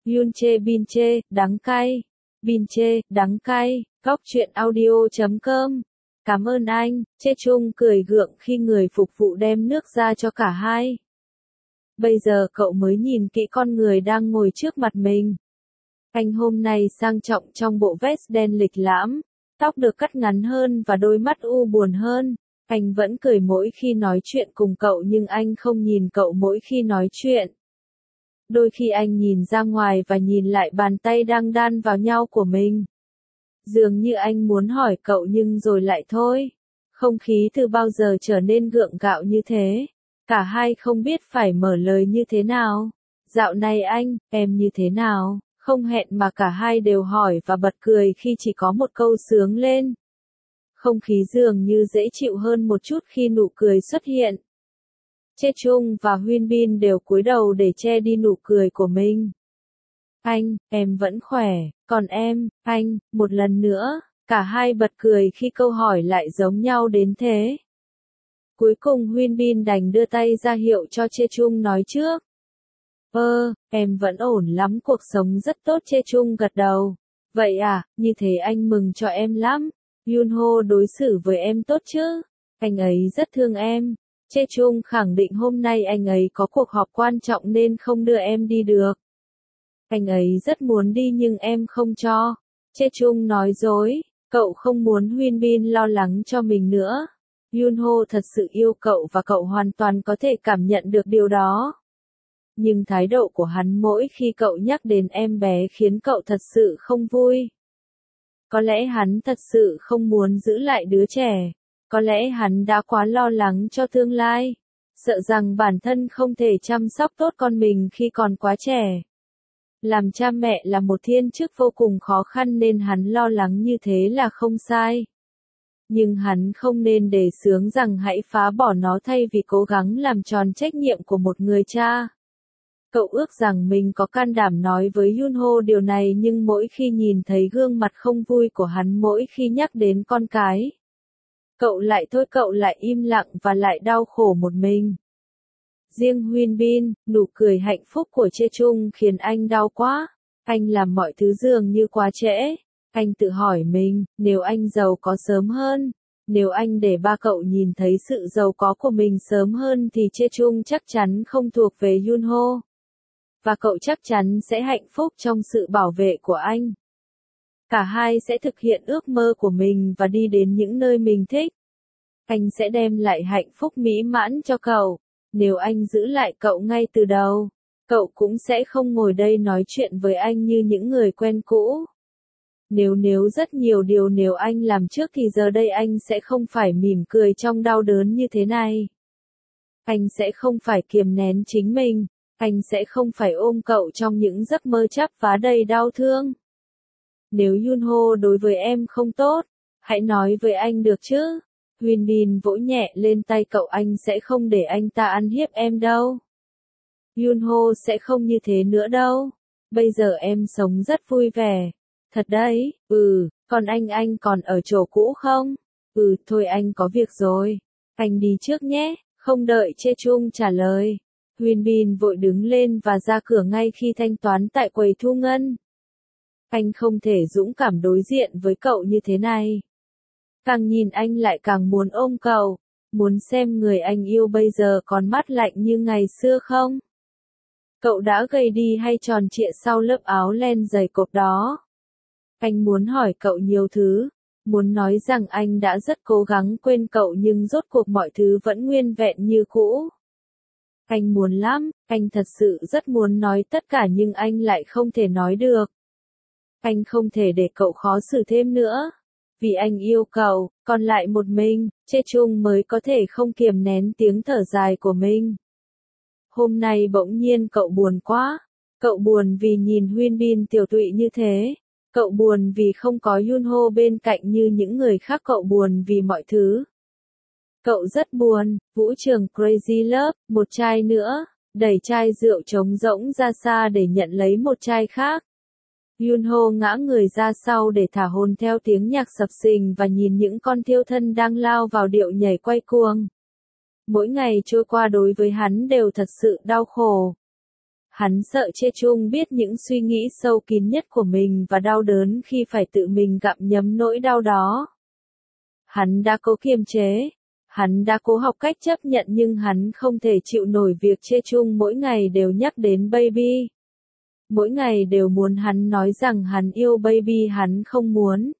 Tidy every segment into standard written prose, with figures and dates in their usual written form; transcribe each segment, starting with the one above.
Yoon chê bin chê, đắng cay. Bin chê, đắng cay. Góc truyện audio.com. Cảm ơn anh. Chê Chung cười gượng khi người phục vụ đem nước ra cho cả hai. Bây giờ cậu mới nhìn kỹ con người đang ngồi trước mặt mình. Anh hôm nay sang trọng trong bộ vest đen lịch lãm, tóc được cắt ngắn hơn và đôi mắt u buồn hơn. Anh vẫn cười mỗi khi nói chuyện cùng cậu nhưng anh không nhìn cậu mỗi khi nói chuyện. Đôi khi anh nhìn ra ngoài và nhìn lại bàn tay đang đan vào nhau của mình. Dường như anh muốn hỏi cậu nhưng rồi lại thôi. Không khí từ bao giờ trở nên gượng gạo như thế. Cả hai không biết phải mở lời như thế nào. Dạo này anh, em như thế nào? Không hẹn mà cả hai đều hỏi và bật cười khi chỉ có một câu sướng lên. Không khí dường như dễ chịu hơn một chút khi nụ cười xuất hiện. Chê Chung và Huyên Bin đều cúi đầu để che đi nụ cười của mình. Anh, em vẫn khỏe, còn em, anh, một lần nữa, cả hai bật cười khi câu hỏi lại giống nhau đến thế. Cuối cùng Huyên Bin đành đưa tay ra hiệu cho Chê Chung nói trước. Em vẫn ổn lắm, cuộc sống rất tốt. Chê Chung gật đầu. Vậy à, như thế anh mừng cho em lắm. Yoon Ho đối xử với em tốt chứ? Anh ấy rất thương em. Chê Chung khẳng định hôm nay anh ấy có cuộc họp quan trọng nên không đưa em đi được. Anh ấy rất muốn đi nhưng em không cho. Chê Chung nói dối, cậu không muốn Huyên Bin lo lắng cho mình nữa. Yoon Ho thật sự yêu cậu và cậu hoàn toàn có thể cảm nhận được điều đó. Nhưng thái độ của hắn mỗi khi cậu nhắc đến em bé khiến cậu thật sự không vui. Có lẽ hắn thật sự không muốn giữ lại đứa trẻ. Có lẽ hắn đã quá lo lắng cho tương lai. Sợ rằng bản thân không thể chăm sóc tốt con mình khi còn quá trẻ. Làm cha mẹ là một thiên chức vô cùng khó khăn nên hắn lo lắng như thế là không sai. Nhưng hắn không nên đề xướng rằng hãy phá bỏ nó thay vì cố gắng làm tròn trách nhiệm của một người cha. Cậu ước rằng mình có can đảm nói với Yoon Ho điều này nhưng mỗi khi nhìn thấy gương mặt không vui của hắn mỗi khi nhắc đến con cái. Cậu lại im lặng và lại đau khổ một mình. Riêng Huyên Bin, nụ cười hạnh phúc của Chê Chung khiến anh đau quá. Anh làm mọi thứ dường như quá trễ. Anh tự hỏi mình, nếu anh giàu có sớm hơn, nếu anh để ba cậu nhìn thấy sự giàu có của mình sớm hơn thì Chê Chung chắc chắn không thuộc về Yoon Ho. Và cậu chắc chắn sẽ hạnh phúc trong sự bảo vệ của anh. Cả hai sẽ thực hiện ước mơ của mình và đi đến những nơi mình thích. Anh sẽ đem lại hạnh phúc mỹ mãn cho cậu. Nếu anh giữ lại cậu ngay từ đầu, cậu cũng sẽ không ngồi đây nói chuyện với anh như những người quen cũ. Nếu rất nhiều điều nếu anh làm trước thì giờ đây anh sẽ không phải mỉm cười trong đau đớn như thế này. Anh sẽ không phải kiềm nén chính mình. Anh sẽ không phải ôm cậu trong những giấc mơ chắp vá đầy đau thương. Nếu Yoon Ho đối với em không tốt, hãy nói với anh được chứ. Huyên Bin vỗ nhẹ lên tay cậu, anh sẽ không để anh ta ăn hiếp em đâu. Yoon Ho sẽ không như thế nữa đâu. Bây giờ em sống rất vui vẻ. Thật đấy, còn anh còn ở chỗ cũ không? Thôi anh có việc rồi. Anh đi trước nhé, không đợi Chê Chung trả lời. Huyên Bin vội đứng lên và ra cửa ngay khi thanh toán tại quầy thu ngân. Anh không thể dũng cảm đối diện với cậu như thế này. Càng nhìn anh lại càng muốn ôm cậu, muốn xem người anh yêu bây giờ còn mát lạnh như ngày xưa không. Cậu đã gầy đi hay tròn trịa sau lớp áo len dày cộp đó. Anh muốn hỏi cậu nhiều thứ, muốn nói rằng anh đã rất cố gắng quên cậu nhưng rốt cuộc mọi thứ vẫn nguyên vẹn như cũ. Anh muốn lắm, anh thật sự rất muốn nói tất cả nhưng anh lại không thể nói được. Anh không thể để cậu khó xử thêm nữa. Vì anh yêu cậu, còn lại một mình, Chê Chung mới có thể không kiềm nén tiếng thở dài của mình. Hôm nay bỗng nhiên cậu buồn quá. Cậu buồn vì nhìn Huyên Bin tiểu tụy như thế. Cậu buồn vì không có Yoon Ho bên cạnh như những người khác. Cậu buồn vì mọi thứ. Cậu rất buồn. Vũ trường Crazy Love, một chai nữa, đẩy chai rượu trống rỗng ra xa để nhận lấy một chai khác. Yoon Ho ngã người ra sau để thả hồn theo tiếng nhạc sập sình và nhìn những con thiêu thân đang lao vào điệu nhảy quay cuồng. Mỗi ngày trôi qua đối với hắn đều thật sự đau khổ. Hắn sợ Chê Chung biết những suy nghĩ sâu kín nhất của mình và đau đớn khi phải tự mình gặm nhấm nỗi đau đó. Hắn đã cố kiềm chế. Hắn đã cố học cách chấp nhận nhưng hắn không thể chịu nổi việc Chê Chung mỗi ngày đều nhắc đến Baby. Mỗi ngày đều muốn hắn nói rằng hắn yêu Baby, hắn không muốn.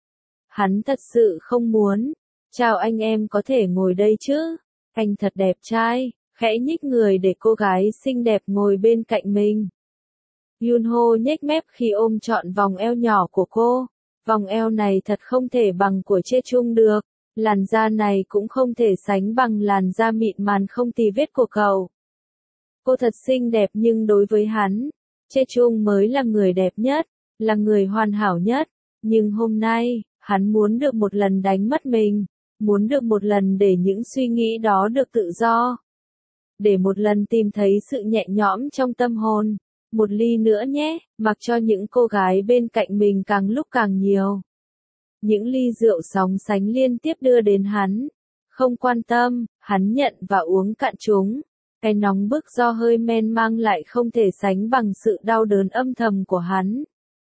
Hắn thật sự không muốn. Chào anh, em có thể ngồi đây chứ? Anh thật đẹp trai. Khẽ nhích người để cô gái xinh đẹp ngồi bên cạnh mình. Yunho nhếch mép khi ôm trọn vòng eo nhỏ của cô. Vòng eo này thật không thể bằng của Chê Chung được. Làn da này cũng không thể sánh bằng làn da mịn màng không tì vết của cậu. Cô thật xinh đẹp nhưng đối với hắn, Chê Chung mới là người đẹp nhất, là người hoàn hảo nhất. Nhưng hôm nay, hắn muốn được một lần đánh mất mình, muốn được một lần để những suy nghĩ đó được tự do. Để một lần tìm thấy sự nhẹ nhõm trong tâm hồn. Một ly nữa nhé, mặc cho những cô gái bên cạnh mình càng lúc càng nhiều. Những ly rượu sóng sánh liên tiếp đưa đến hắn. Không quan tâm, hắn nhận và uống cạn chúng. Cái nóng bức do hơi men mang lại không thể sánh bằng sự đau đớn âm thầm của hắn.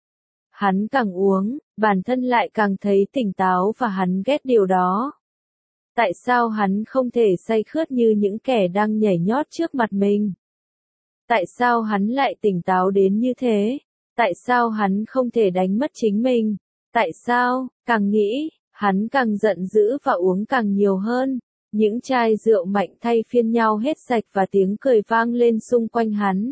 Hắn càng uống, bản thân lại càng thấy tỉnh táo và hắn ghét điều đó. Tại sao hắn không thể say khướt như những kẻ đang nhảy nhót trước mặt mình? Tại sao hắn lại tỉnh táo đến như thế? Tại sao hắn không thể đánh mất chính mình? Tại sao, càng nghĩ, hắn càng giận dữ và uống càng nhiều hơn. Những chai rượu mạnh thay phiên nhau hết sạch và tiếng cười vang lên xung quanh hắn.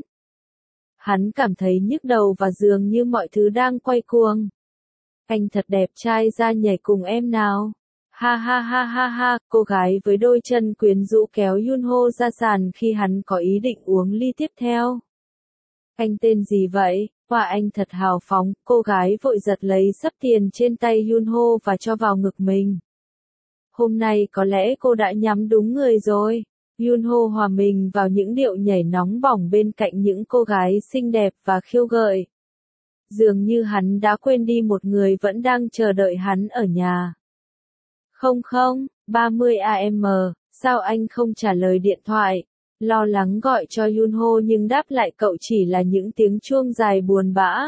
Hắn cảm thấy nhức đầu và dường như mọi thứ đang quay cuồng. Anh thật đẹp trai, ra nhảy cùng em nào. Ha ha ha ha ha, cô gái với đôi chân quyến rũ kéo Yunho ra sàn khi hắn có ý định uống ly tiếp theo. Anh tên gì vậy? Wow, anh thật hào phóng. Cô gái vội giật lấy sấp tiền trên tay Yunho và cho vào ngực mình. Hôm nay có lẽ cô đã nhắm đúng người rồi. Yunho hòa mình vào những điệu nhảy nóng bỏng bên cạnh những cô gái xinh đẹp và khiêu gợi. Dường như hắn đã quên đi một người vẫn đang chờ đợi hắn ở nhà. 00:30 AM, sao anh không trả lời điện thoại? Lo lắng gọi cho Yunho nhưng đáp lại cậu chỉ là những tiếng chuông dài buồn bã.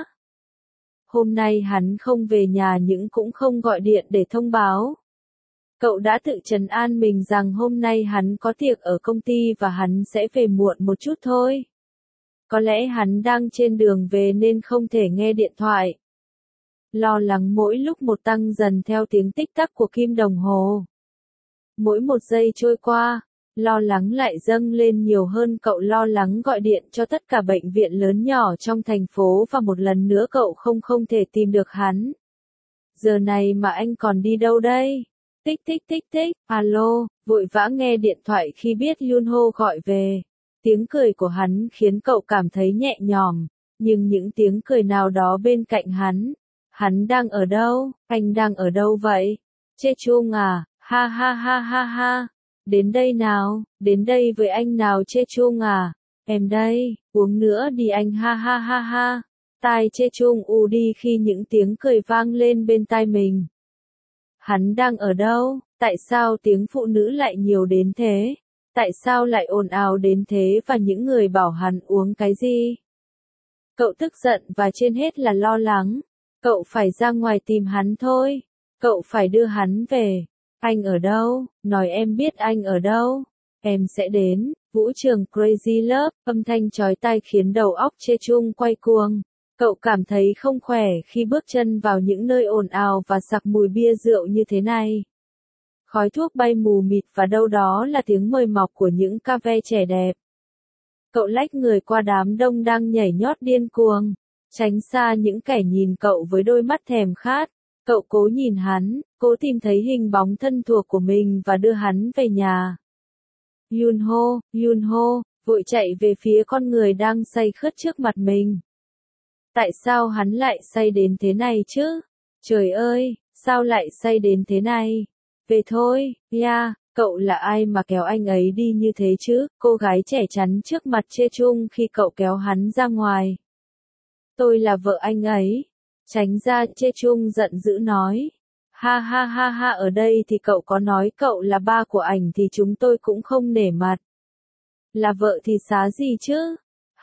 Hôm nay hắn không về nhà nhưng cũng không gọi điện để thông báo. Cậu đã tự trấn an mình rằng hôm nay hắn có tiệc ở công ty và hắn sẽ về muộn một chút thôi. Có lẽ hắn đang trên đường về nên không thể nghe điện thoại. Lo lắng mỗi lúc một tăng dần theo tiếng tích tắc của kim đồng hồ. Mỗi một giây trôi qua, lo lắng lại dâng lên nhiều hơn. Cậu lo lắng gọi điện cho tất cả bệnh viện lớn nhỏ trong thành phố và một lần nữa cậu không thể tìm được hắn. Giờ này mà anh còn đi đâu đây? Tích tích tích tích, alo, vội vã nghe điện thoại khi biết Yunho gọi về. Tiếng cười của hắn khiến cậu cảm thấy nhẹ nhõm, nhưng những tiếng cười nào đó bên cạnh hắn. Hắn đang ở đâu? Anh đang ở đâu vậy? Chê Chung à? Ha ha ha ha ha. Đến đây nào, đến đây với anh nào Chê Chung à? Em đây, uống nữa đi anh, ha ha ha ha. Tai Chê Chung u đi khi những tiếng cười vang lên bên tai mình. Hắn đang ở đâu? Tại sao tiếng phụ nữ lại nhiều đến thế? Tại sao lại ồn ào đến thế và những người bảo hắn uống cái gì? Cậu tức giận và trên hết là lo lắng. Cậu phải ra ngoài tìm hắn thôi. Cậu phải đưa hắn về. Anh ở đâu? Nói em biết anh ở đâu. Em sẽ đến. Vũ trường Crazy Love, âm thanh chói tai khiến đầu óc Chê Chung quay cuồng. Cậu cảm thấy không khỏe khi bước chân vào những nơi ồn ào và sặc mùi bia rượu như thế này. Khói thuốc bay mù mịt và đâu đó là tiếng mời mọc của những ca ve trẻ đẹp. Cậu lách người qua đám đông đang nhảy nhót điên cuồng, tránh xa những kẻ nhìn cậu với đôi mắt thèm khát. Cậu cố nhìn hắn, cố tìm thấy hình bóng thân thuộc của mình và đưa hắn về nhà. Yunho, vội chạy về phía con người đang say khướt trước mặt mình. Tại sao hắn lại say đến thế này chứ? Trời ơi, sao lại say đến thế này? Về thôi, cậu là ai mà kéo anh ấy đi như thế chứ? Cô gái trẻ chắn trước mặt Chê Chung khi cậu kéo hắn ra ngoài. Tôi là vợ anh ấy. Tránh ra, Chê Chung giận dữ nói. Ha ha ha ha, ở đây thì cậu có nói cậu là ba của ảnh thì chúng tôi cũng không nể mặt. Là vợ thì xá gì chứ?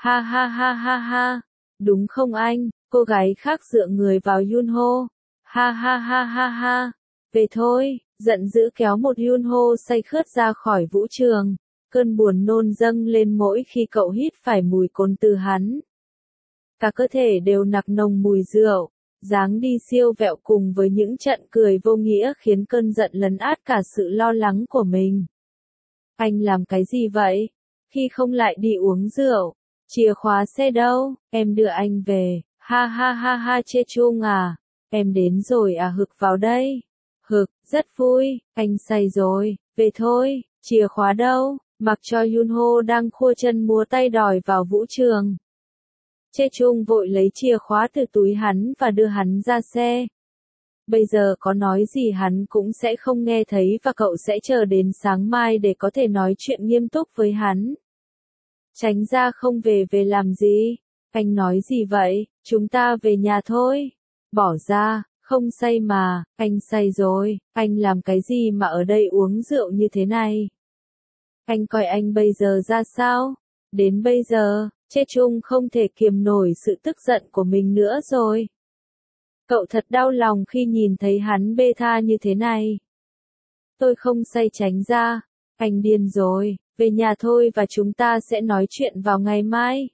Ha ha ha ha ha. Đúng không anh? Cô gái khác dựa người vào Yunho. Ha ha ha ha ha. Về thôi, giận dữ kéo một Yunho say khướt ra khỏi vũ trường. Cơn buồn nôn dâng lên mỗi khi cậu hít phải mùi cồn từ hắn. Cả cơ thể đều nặc nồng mùi rượu. Dáng đi siêu vẹo cùng với những trận cười vô nghĩa khiến cơn giận lấn át cả sự lo lắng của mình. Anh làm cái gì vậy? Khi không lại đi uống rượu. Chìa khóa xe đâu? Em đưa anh về. Ha ha ha ha Chê Chung à. Em đến rồi à, hực vào đây. Hực, rất vui, anh say rồi, về thôi, chìa khóa đâu? Mặc cho Yunho đang khua chân múa tay đòi vào vũ trường. Chê Chung vội lấy chìa khóa từ túi hắn và đưa hắn ra xe. Bây giờ có nói gì hắn cũng sẽ không nghe thấy và cậu sẽ chờ đến sáng mai để có thể nói chuyện nghiêm túc với hắn. Tránh ra không về làm gì? Anh nói gì vậy? Chúng ta về nhà thôi. Bỏ ra, không say mà, anh say rồi, anh làm cái gì mà ở đây uống rượu như thế này? Anh coi anh bây giờ ra sao? Đến bây giờ, Chê Chung không thể kiềm nổi sự tức giận của mình nữa rồi. Cậu thật đau lòng khi nhìn thấy hắn bê tha như thế này. Tôi không say, tránh ra. Anh điên rồi, về nhà thôi và chúng ta sẽ nói chuyện vào ngày mai.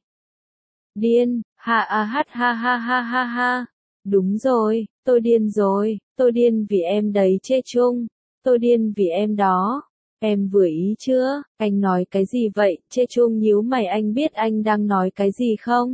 Điên, ha ha ha ha ha ha ha. Đúng rồi, tôi điên rồi, tôi điên vì em đấy Chê Chung. Tôi điên vì em đó. Em vừa ý chưa? Anh nói cái gì vậy? Chê Chung nhíu mày, anh biết anh đang nói cái gì không?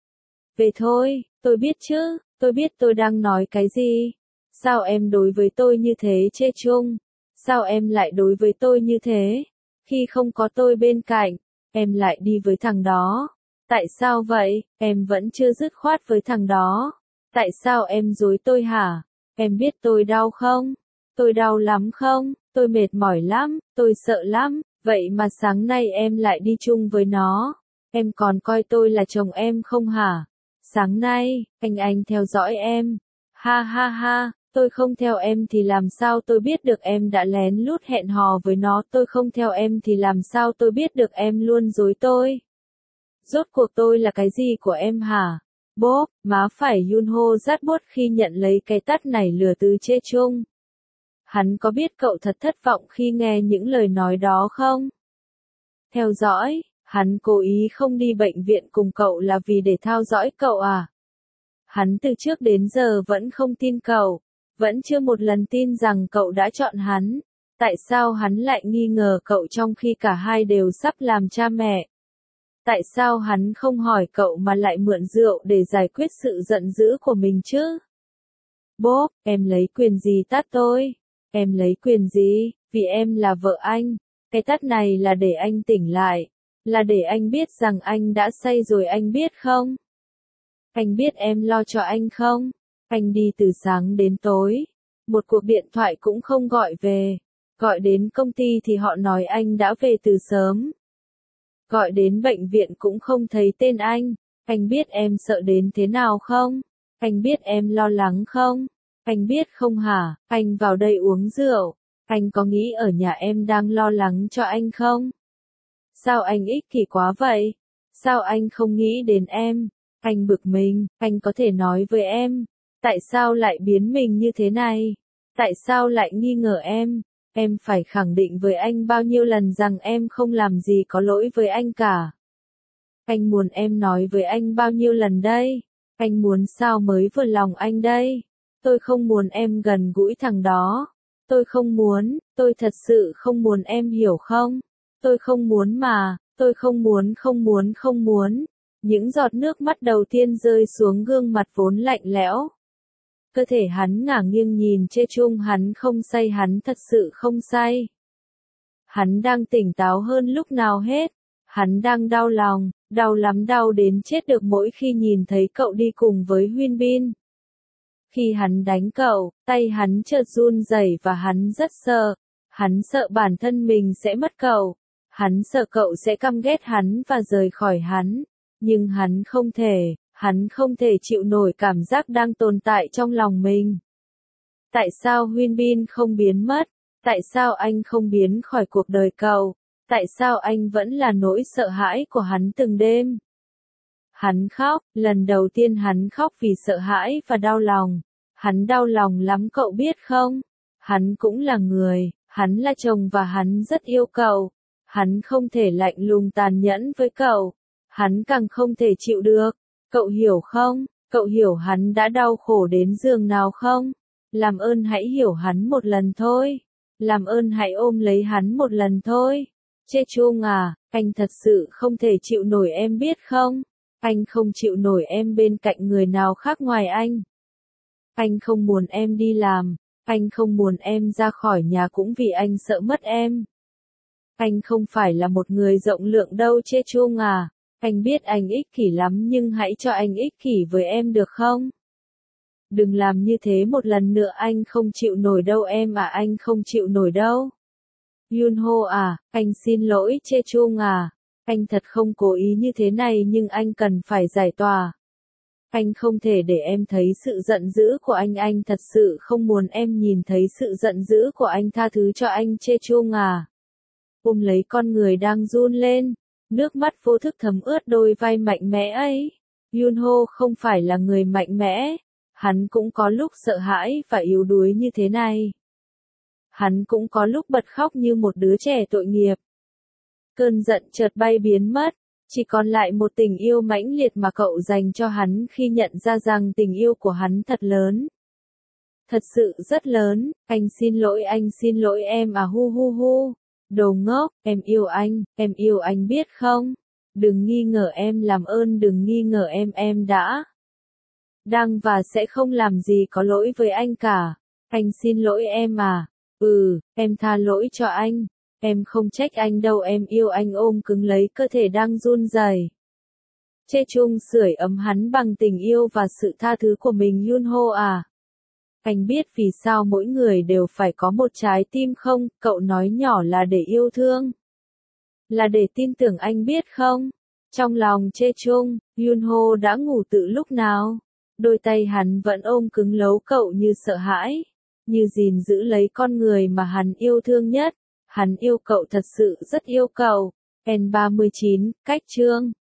Về thôi, tôi biết chứ, tôi biết tôi đang nói cái gì. Sao em đối với tôi như thế Chê Chung? Sao em lại đối với tôi như thế? Khi không có tôi bên cạnh, em lại đi với thằng đó. Tại sao vậy? Em vẫn chưa dứt khoát với thằng đó. Tại sao em dối tôi hả? Em biết tôi đau không? Tôi đau lắm không? Tôi mệt mỏi lắm, tôi sợ lắm, vậy mà sáng nay em lại đi chung với nó. Em còn coi tôi là chồng em không hả? Sáng nay, anh theo dõi em. Ha ha ha, tôi không theo em thì làm sao tôi biết được em đã lén lút hẹn hò với nó, tôi không theo em thì làm sao tôi biết được em luôn dối tôi. Rốt cuộc tôi là cái gì của em hả? Bốp, má phải Yunho rát buốt khi nhận lấy cái tát này lừa từ Chê Chung. Hắn có biết cậu thật thất vọng khi nghe những lời nói đó không? Theo dõi, hắn cố ý không đi bệnh viện cùng cậu là vì để theo dõi cậu à? Hắn từ trước đến giờ vẫn không tin cậu, vẫn chưa một lần tin rằng cậu đã chọn hắn. Tại sao hắn lại nghi ngờ cậu trong khi cả hai đều sắp làm cha mẹ? Tại sao hắn không hỏi cậu mà lại mượn rượu để giải quyết sự giận dữ của mình chứ? Bốp, em lấy quyền gì tát tôi? Em lấy quyền gì? Vì em là vợ anh. Cái tát này là để anh tỉnh lại. Là để anh biết rằng anh đã say rồi, anh biết không? Anh biết em lo cho anh không? Anh đi từ sáng đến tối. Một cuộc điện thoại cũng không gọi về. Gọi đến công ty thì họ nói anh đã về từ sớm. Gọi đến bệnh viện cũng không thấy tên anh. Anh biết em sợ đến thế nào không? Anh biết em lo lắng không? Anh biết không hả? Anh vào đây uống rượu. Anh có nghĩ ở nhà em đang lo lắng cho anh không? Sao anh ích kỷ quá vậy? Sao anh không nghĩ đến em? Anh bực mình, anh có thể nói với em. Tại sao lại biến mình như thế này? Tại sao lại nghi ngờ em? Em phải khẳng định với anh bao nhiêu lần rằng em không làm gì có lỗi với anh cả. Anh muốn em nói với anh bao nhiêu lần đây? Anh muốn sao mới vừa lòng anh đây? Tôi không muốn em gần gũi thằng đó. Tôi không muốn, tôi thật sự không muốn, em hiểu không? Tôi không muốn mà, tôi không muốn. Những giọt nước mắt đầu tiên rơi xuống gương mặt vốn lạnh lẽo. Cơ thể hắn ngả nghiêng nhìn Chê Chung, hắn không say, hắn thật sự không say. Hắn đang tỉnh táo hơn lúc nào hết. Hắn đang đau lòng, đau lắm, đau đến chết được mỗi khi nhìn thấy cậu đi cùng với Huyên Bin. Khi hắn đánh cậu, tay hắn chợt run rẩy và hắn rất sợ. Hắn sợ bản thân mình sẽ mất cậu. Hắn sợ cậu sẽ căm ghét hắn và rời khỏi hắn. Nhưng hắn không thể chịu nổi cảm giác đang tồn tại trong lòng mình. Tại sao Huyên Bin không biến mất? Tại sao anh không biến khỏi cuộc đời cậu? Tại sao anh vẫn là nỗi sợ hãi của hắn từng đêm? Hắn khóc, lần đầu tiên hắn khóc vì sợ hãi và đau lòng. Hắn đau lòng lắm cậu biết không? Hắn cũng là người, hắn là chồng và hắn rất yêu cậu. Hắn không thể lạnh lùng tàn nhẫn với cậu. Hắn càng không thể chịu được. Cậu hiểu không? Cậu hiểu hắn đã đau khổ đến giường nào không? Làm ơn hãy hiểu hắn một lần thôi. Làm ơn hãy ôm lấy hắn một lần thôi. Chê Chung à, anh thật sự không thể chịu nổi em biết không? Anh không chịu nổi em bên cạnh người nào khác ngoài anh. Anh không muốn em đi làm. Anh không muốn em ra khỏi nhà cũng vì anh sợ mất em. Anh không phải là một người rộng lượng đâu Chê Chung à. Anh biết anh ích kỷ lắm nhưng hãy cho anh ích kỷ với em được không? Đừng làm như thế một lần nữa anh không chịu nổi đâu em à anh không chịu nổi đâu. Yunho à, anh xin lỗi Chê Chung à. Anh thật không cố ý như thế này nhưng anh cần phải giải tỏa. Anh không thể để em thấy sự giận dữ của anh thật sự không muốn em nhìn thấy sự giận dữ của anh tha thứ cho anh Chê Chung à. Ôm lấy con người đang run lên. Nước mắt vô thức thấm ướt đôi vai mạnh mẽ ấy. Yunho không phải là người mạnh mẽ. Hắn cũng có lúc sợ hãi và yếu đuối như thế này. Hắn cũng có lúc bật khóc như một đứa trẻ tội nghiệp. Cơn giận chợt bay biến mất. Chỉ còn lại một tình yêu mãnh liệt mà cậu dành cho hắn khi nhận ra rằng tình yêu của hắn thật lớn. Thật sự rất lớn. Anh xin lỗi em à hu hu hu. Đồ ngốc, em yêu anh biết không? Đừng nghi ngờ em làm ơn đừng nghi ngờ em đã. Đang và sẽ không làm gì có lỗi với anh cả. Anh xin lỗi em à. Em tha lỗi cho anh. Em không trách anh đâu em yêu anh ôm cứng lấy cơ thể đang run rẩy. Chê Chung sưởi ấm hắn bằng tình yêu và sự tha thứ của mình Yunho à. Anh biết vì sao mỗi người đều phải có một trái tim không, cậu nói nhỏ là để yêu thương. Là để tin tưởng anh biết không? Trong lòng Chê Chung, Yunho đã ngủ từ lúc nào? Đôi tay hắn vẫn ôm cứng lấu cậu như sợ hãi. Như gìn giữ lấy con người mà hắn yêu thương nhất. Hắn yêu cậu thật sự rất yêu cậu. N39, cách chương